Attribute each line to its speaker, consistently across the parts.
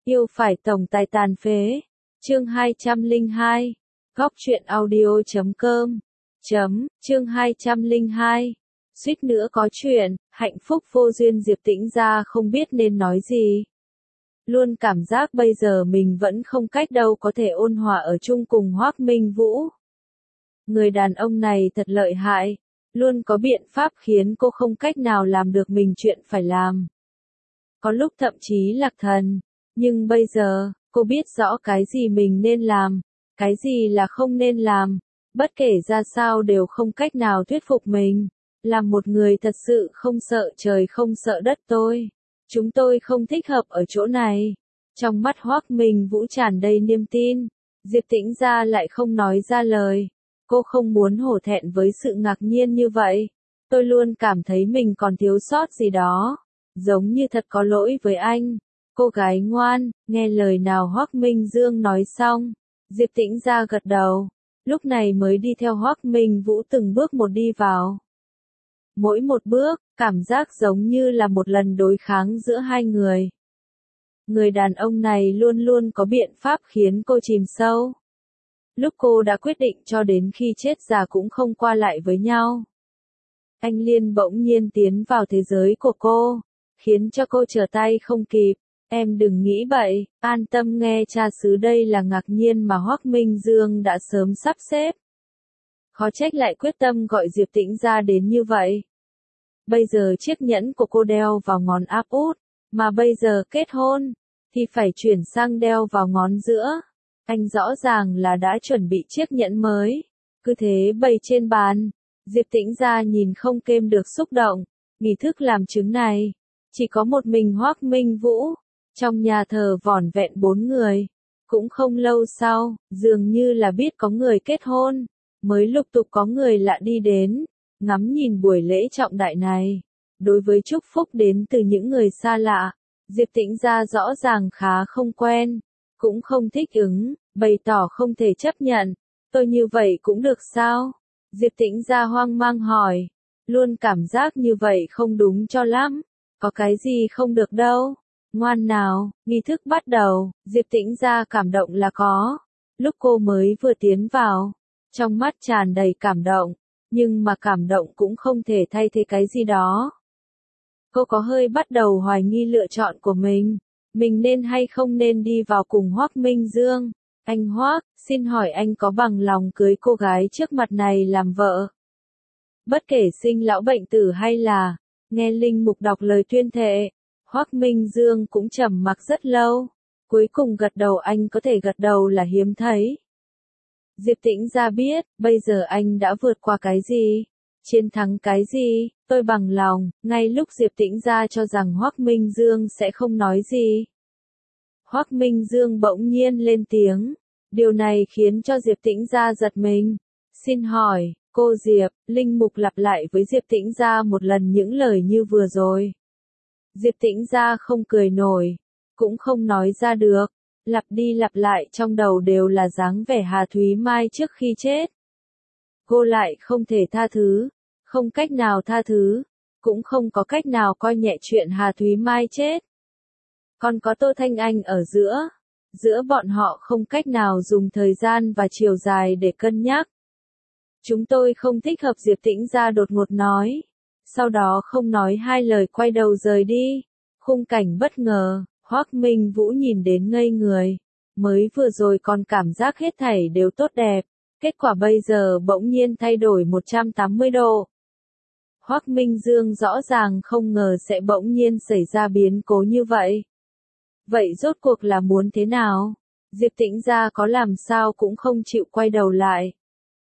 Speaker 1: Yêu phải tổng tài tàn phế. Chương 202. Góc truyện audio.com. Chương 202. Suýt nữa có chuyện, hạnh phúc vô duyên Diệp Tĩnh Gia không biết nên nói gì. Luôn cảm giác bây giờ mình vẫn không cách đâu có thể ôn hòa ở chung cùng Hoắc Minh Vũ. Người đàn ông này thật lợi hại, luôn có biện pháp khiến cô không cách nào làm được mình chuyện phải làm. Có lúc thậm chí lạc thần, nhưng bây giờ, cô biết rõ cái gì mình nên làm, cái gì là không nên làm, bất kể ra sao đều không cách nào thuyết phục mình. Làm một người thật sự không sợ trời không sợ đất chúng tôi không thích hợp ở chỗ này. Trong mắt Hoắc Minh Vũ tràn đầy niềm tin, Diệp Tĩnh Gia lại không nói ra lời. Cô không muốn hổ thẹn với sự ngạc nhiên như vậy. Tôi luôn cảm thấy mình còn thiếu sót gì đó, giống như thật có lỗi với anh. Cô gái ngoan, nghe lời nào Hoắc Minh Dương nói xong, Diệp Tĩnh Gia gật đầu, lúc này mới đi theo Hoắc Minh Vũ từng bước một đi vào. Mỗi một bước, cảm giác giống như là một lần đối kháng giữa hai người. Người đàn ông này luôn luôn có biện pháp khiến cô chìm sâu. Lúc cô đã quyết định cho đến khi chết già cũng không qua lại với nhau. Anh Liên bỗng nhiên tiến vào thế giới của cô, khiến cho cô trở tay không kịp. Em đừng nghĩ bậy, an tâm nghe cha xứ. Đây là ngạc nhiên mà Hoắc Minh Dương đã sớm sắp xếp. Khó trách lại quyết tâm gọi Diệp Tĩnh Gia đến như vậy. Bây giờ chiếc nhẫn của cô đeo vào ngón áp út, mà bây giờ kết hôn, thì phải chuyển sang đeo vào ngón giữa. Anh rõ ràng là đã chuẩn bị chiếc nhẫn mới, cứ thế bày trên bàn. Diệp Tĩnh Gia nhìn không kềm được xúc động, nghi thức làm chứng này, chỉ có một mình Hoắc Minh Vũ, trong nhà thờ vỏn vẹn 4 người. Cũng không lâu sau, dường như là biết có người kết hôn, mới lục tục có người lạ đi đến, ngắm nhìn buổi lễ trọng đại này. Đối với chúc phúc đến từ những người xa lạ, Diệp Tĩnh Gia rõ ràng khá không quen, cũng không thích ứng, bày tỏ không thể chấp nhận. Tôi như vậy cũng được sao? Diệp Tĩnh Gia hoang mang hỏi, luôn cảm giác như vậy không đúng cho lắm, có cái gì không được đâu. Ngoan nào, nghi thức bắt đầu. Diệp Tĩnh Gia cảm động là có. Lúc cô mới vừa tiến vào, trong mắt tràn đầy cảm động, nhưng mà cảm động cũng không thể thay thế cái gì đó. Cô có hơi bắt đầu hoài nghi lựa chọn của mình nên hay không nên đi vào cùng Hoắc Minh Dương. Anh Hoắc, xin hỏi anh có bằng lòng cưới cô gái trước mặt này làm vợ? Bất kể sinh lão bệnh tử hay là nghe linh mục đọc lời tuyên thệ, Hoắc Minh Dương cũng trầm mặc rất lâu, cuối cùng gật đầu. Anh có thể gật đầu là hiếm thấy. Diệp Tĩnh Gia biết, bây giờ anh đã vượt qua cái gì, chiến thắng cái gì. Tôi bằng lòng. Ngay lúc Diệp Tĩnh Gia cho rằng Hoắc Minh Dương sẽ không nói gì, Hoắc Minh Dương bỗng nhiên lên tiếng. Điều này khiến cho Diệp Tĩnh Gia giật mình. Xin hỏi, cô Diệp, linh mục lặp lại với Diệp Tĩnh Gia một lần những lời như vừa rồi. Diệp Tĩnh Gia không cười nổi, cũng không nói ra được, lặp đi lặp lại trong đầu đều là dáng vẻ Hà Thúy Mai trước khi chết. Cô lại không thể tha thứ, không cách nào tha thứ, cũng không có cách nào coi nhẹ chuyện Hà Thúy Mai chết. Còn có Tô Thanh Anh ở giữa bọn họ không cách nào dùng thời gian và chiều dài để cân nhắc. Chúng tôi không thích hợp. Diệp Tĩnh Gia đột ngột nói. Sau đó không nói hai lời quay đầu rời đi. Khung cảnh bất ngờ, Hoắc Minh Vũ nhìn đến ngây người. Mới vừa rồi còn cảm giác hết thảy đều tốt đẹp, kết quả bây giờ bỗng nhiên thay đổi 180 độ. Hoắc Minh Dương rõ ràng không ngờ sẽ bỗng nhiên xảy ra biến cố như vậy. Vậy rốt cuộc là muốn thế nào? Diệp Tĩnh Gia có làm sao cũng không chịu quay đầu lại.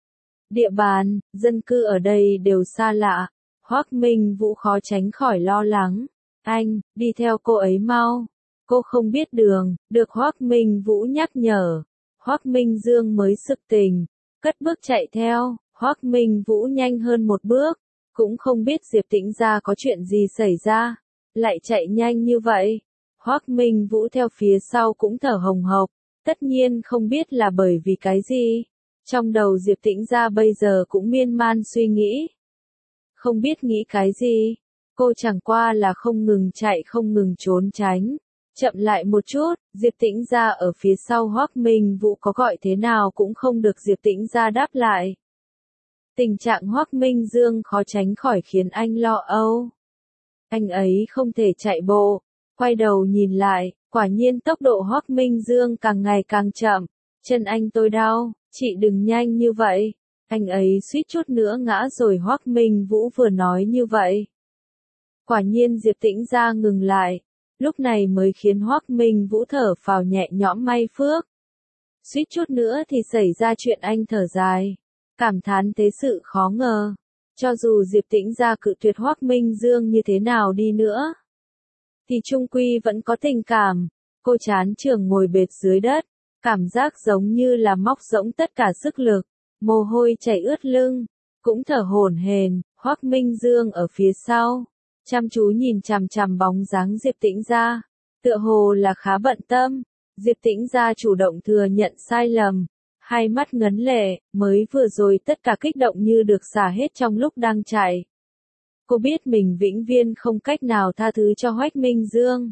Speaker 1: Địa bàn, dân cư ở đây đều xa lạ. Hoắc Minh Vũ khó tránh khỏi lo lắng. Anh, đi theo cô ấy mau. Cô không biết đường, được Hoắc Minh Vũ nhắc nhở. Hoắc Minh Dương mới sực tỉnh, cất bước chạy theo. Hoắc Minh Vũ nhanh hơn một bước, cũng không biết Diệp Tĩnh Gia có chuyện gì xảy ra, lại chạy nhanh như vậy. Hoắc Minh Vũ theo phía sau cũng thở hồng hộc, tất nhiên không biết là bởi vì cái gì. Trong đầu Diệp Tĩnh Gia bây giờ cũng miên man suy nghĩ. Không biết nghĩ cái gì, cô chẳng qua là không ngừng chạy không ngừng trốn tránh. Chậm lại một chút, Diệp Tĩnh Gia ở phía sau Hoắc Minh Vũ có gọi thế nào cũng không được Diệp Tĩnh Gia đáp lại. Tình trạng Hoắc Minh Dương khó tránh khỏi khiến anh lo âu. Anh ấy không thể chạy bộ, quay đầu nhìn lại, quả nhiên tốc độ Hoắc Minh Dương càng ngày càng chậm. Chân anh tôi đau, chị đừng nhanh như vậy. Anh ấy suýt chút nữa ngã rồi. Hoắc Minh Vũ vừa nói như vậy. Quả nhiên Diệp Tĩnh Gia ngừng lại, lúc này mới khiến Hoắc Minh Vũ thở phào nhẹ nhõm may phước. Suýt chút nữa thì xảy ra chuyện. Anh thở dài, cảm thán thế sự khó ngờ. Cho dù Diệp Tĩnh Gia cự tuyệt Hoắc Minh Dương như thế nào đi nữa, thì chung quy vẫn có tình cảm. Cô chán trường ngồi bệt dưới đất, cảm giác giống như là móc rỗng tất cả sức lực, mồ hôi chảy ướt lưng, cũng thở hổn hển. Hoắc Minh Dương ở phía sau, chăm chú nhìn chằm chằm bóng dáng Diệp Tĩnh Gia, tựa hồ là khá bận tâm. Diệp Tĩnh Gia chủ động thừa nhận sai lầm, hai mắt ngấn lệ, mới vừa rồi tất cả kích động như được xả hết trong lúc đang chạy. Cô biết mình vĩnh viễn không cách nào tha thứ cho Hoắc Minh Dương.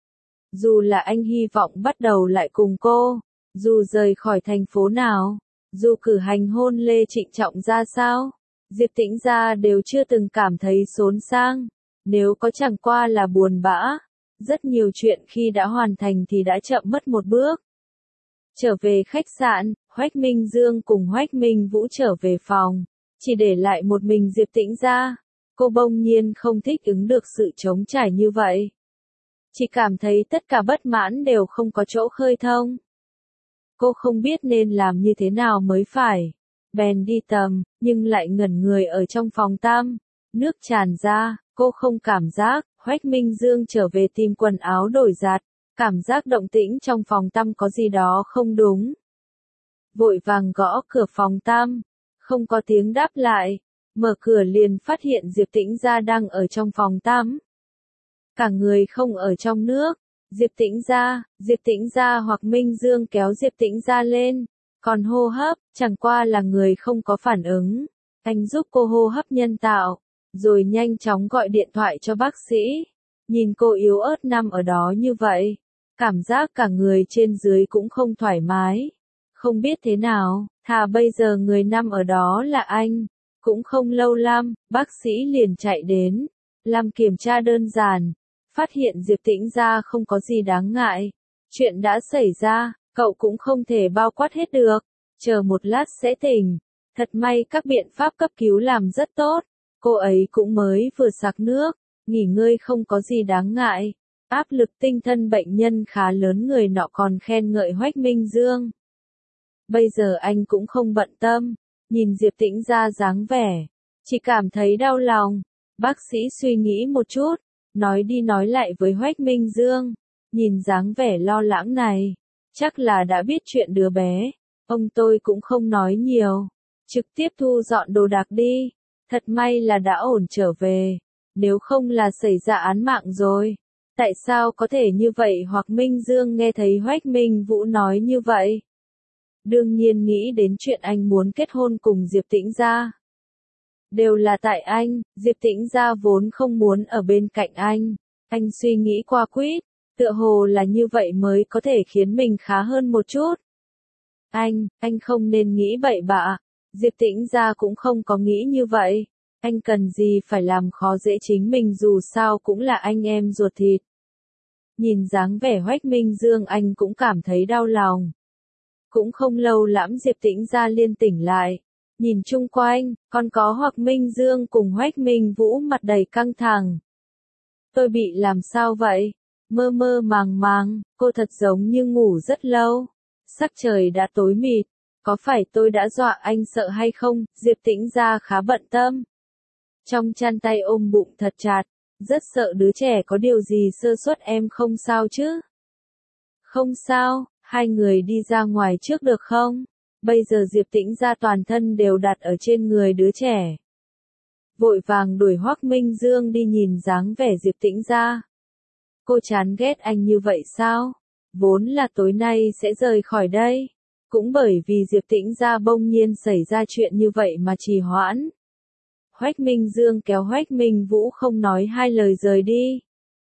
Speaker 1: Dù là anh hy vọng bắt đầu lại cùng cô, dù rời khỏi thành phố nào, dù cử hành hôn lễ trịnh trọng ra sao, Diệp Tĩnh Gia đều chưa từng cảm thấy xốn sang. Nếu có chẳng qua là buồn bã, rất nhiều chuyện khi đã hoàn thành thì đã chậm mất một bước. Trở về khách sạn, Hoắc Minh Dương cùng Hoắc Minh Vũ trở về phòng, chỉ để lại một mình Diệp Tĩnh Gia. Cô bỗng nhiên không thích ứng được sự trống trải như vậy. Chỉ cảm thấy tất cả bất mãn đều không có chỗ khơi thông. Cô không biết nên làm như thế nào mới phải. Bèn đi tầm, nhưng lại ngẩn người ở trong phòng tắm. Nước tràn ra, cô không cảm giác. Hoắc Minh Dương trở về tìm quần áo đổi giặt. Cảm giác động tĩnh trong phòng tắm có gì đó không đúng. Vội vàng gõ cửa phòng tắm, không có tiếng đáp lại. Mở cửa liền phát hiện Diệp Tĩnh Gia đang ở trong phòng tắm. Cả người không ở trong nước. Diệp Tĩnh Gia hoặc Minh Dương kéo Diệp Tĩnh Gia lên. Còn hô hấp, chẳng qua là người không có phản ứng. Anh giúp cô hô hấp nhân tạo, rồi nhanh chóng gọi điện thoại cho bác sĩ. Nhìn cô yếu ớt nằm ở đó như vậy, cảm giác cả người trên dưới cũng không thoải mái. Không biết thế nào, thà bây giờ người nằm ở đó là anh. Cũng không lâu lắm, bác sĩ liền chạy đến, làm kiểm tra đơn giản, phát hiện Diệp Tĩnh Gia không có gì đáng ngại. Chuyện đã xảy ra, cậu cũng không thể bao quát hết được, chờ một lát sẽ tỉnh. Thật may các biện pháp cấp cứu làm rất tốt, cô ấy cũng mới vừa sạc nước, nghỉ ngơi không có gì đáng ngại. Áp lực tinh thần bệnh nhân khá lớn, người nọ còn khen ngợi Hoắc Minh Dương. Bây giờ anh cũng không bận tâm. Nhìn Diệp Tĩnh Gia dáng vẻ, chỉ cảm thấy đau lòng. Bác sĩ suy nghĩ một chút, nói đi nói lại với Hoắc Minh Dương, nhìn dáng vẻ lo lắng này, chắc là đã biết chuyện đứa bé. Ông tôi cũng không nói nhiều, trực tiếp thu dọn đồ đạc đi. Thật may là đã ổn trở về, nếu không là xảy ra án mạng rồi. Tại sao có thể như vậy? Hoặc Minh Dương nghe thấy Hoắc Minh Vũ nói như vậy, đương nhiên nghĩ đến chuyện anh muốn kết hôn cùng Diệp Tĩnh Gia. Đều là tại anh, Diệp Tĩnh Gia vốn không muốn ở bên cạnh anh. Anh suy nghĩ qua quýt, tựa hồ là như vậy mới có thể khiến mình khá hơn một chút. Anh không nên nghĩ bậy bạ. Diệp Tĩnh Gia cũng không có nghĩ như vậy. Anh cần gì phải làm khó dễ chính mình, dù sao cũng là anh em ruột thịt. Nhìn dáng vẻ Hoắc Minh Dương anh cũng cảm thấy đau lòng. Cũng không lâu lắm Diệp Tĩnh Gia liên tỉnh lại. Nhìn chung quanh, còn có Hoắc Minh Dương cùng Hoắc Minh Vũ mặt đầy căng thẳng. Tôi bị làm sao vậy? Mơ mơ màng màng, cô thật giống như ngủ rất lâu. Sắc trời đã tối mịt, có phải tôi đã dọa anh sợ hay không? Diệp Tĩnh Gia khá bận tâm. Trong chăn tay ôm bụng thật chặt, rất sợ đứa trẻ có điều gì sơ suất. Em không sao chứ? Không sao, hai người đi ra ngoài trước được không? Bây giờ Diệp Tĩnh Gia toàn thân đều đặt ở trên người đứa trẻ. Vội vàng đuổi Hoắc Minh Dương đi. Nhìn dáng vẻ Diệp Tĩnh Gia, cô chán ghét anh như vậy sao? Vốn là tối nay sẽ rời khỏi đây, cũng bởi vì Diệp Tĩnh Gia bỗng nhiên xảy ra chuyện như vậy mà trì hoãn. Hoắc Minh Dương kéo Hoắc Minh Vũ không nói hai lời rời đi.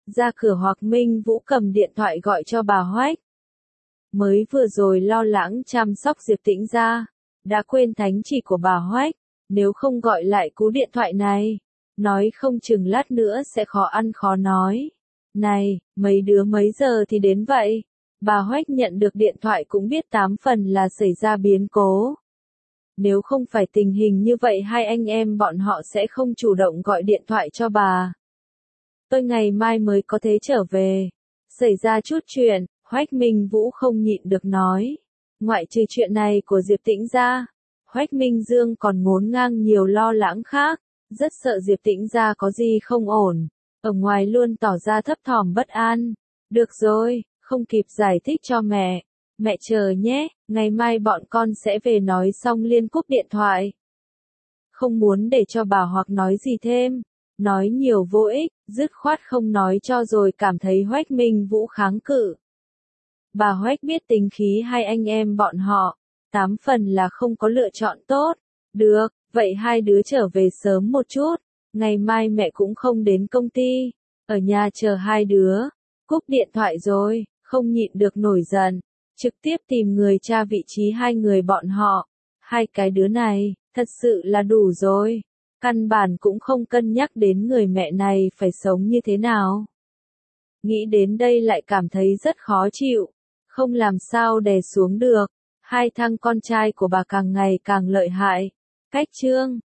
Speaker 1: Ra cửa Hoặc Minh Vũ cầm điện thoại gọi cho bà Hoách. Mới vừa rồi lo lắng chăm sóc Diệp Tĩnh Gia, đã quên thánh chỉ của bà Hoách, nếu không gọi lại cú điện thoại này, nói không chừng lát nữa sẽ khó ăn khó nói. Này, mấy đứa mấy giờ thì đến vậy? Bà Hoách nhận được điện thoại cũng biết 8 phần là xảy ra biến cố. Nếu không phải tình hình như vậy hai anh em bọn họ sẽ không chủ động gọi điện thoại cho bà. Tôi ngày mai mới có thể trở về. Xảy ra chút chuyện, Hoách Minh Vũ không nhịn được nói. Ngoại trừ chuyện này của Diệp Tĩnh Gia, Hoách Minh Dương còn ngổn ngang nhiều lo lắng khác, rất sợ Diệp Tĩnh Gia có gì không ổn. Ở ngoài luôn tỏ ra thấp thỏm bất an. Được rồi, không kịp giải thích cho mẹ. Mẹ chờ nhé, ngày mai bọn con sẽ về nói xong liền cúp điện thoại. Không muốn để cho bà Hoặc nói gì thêm. Nói nhiều vô ích, dứt khoát không nói cho rồi cảm thấy Hoách Minh Vũ kháng cự. Bà Hoách biết tính khí hai anh em bọn họ, 8 phần là không có lựa chọn tốt. Được, vậy hai đứa trở về sớm một chút, ngày mai mẹ cũng không đến công ty, ở nhà chờ hai đứa. Cúp điện thoại rồi, không nhịn được nổi giận, trực tiếp tìm người tra vị trí hai người bọn họ. Hai cái đứa này, thật sự là đủ rồi. Căn bản cũng không cân nhắc đến người mẹ này phải sống như thế nào. Nghĩ đến đây lại cảm thấy rất khó chịu, không làm sao đè xuống được. Hai thằng con trai của bà càng ngày càng lợi hại. Cách chương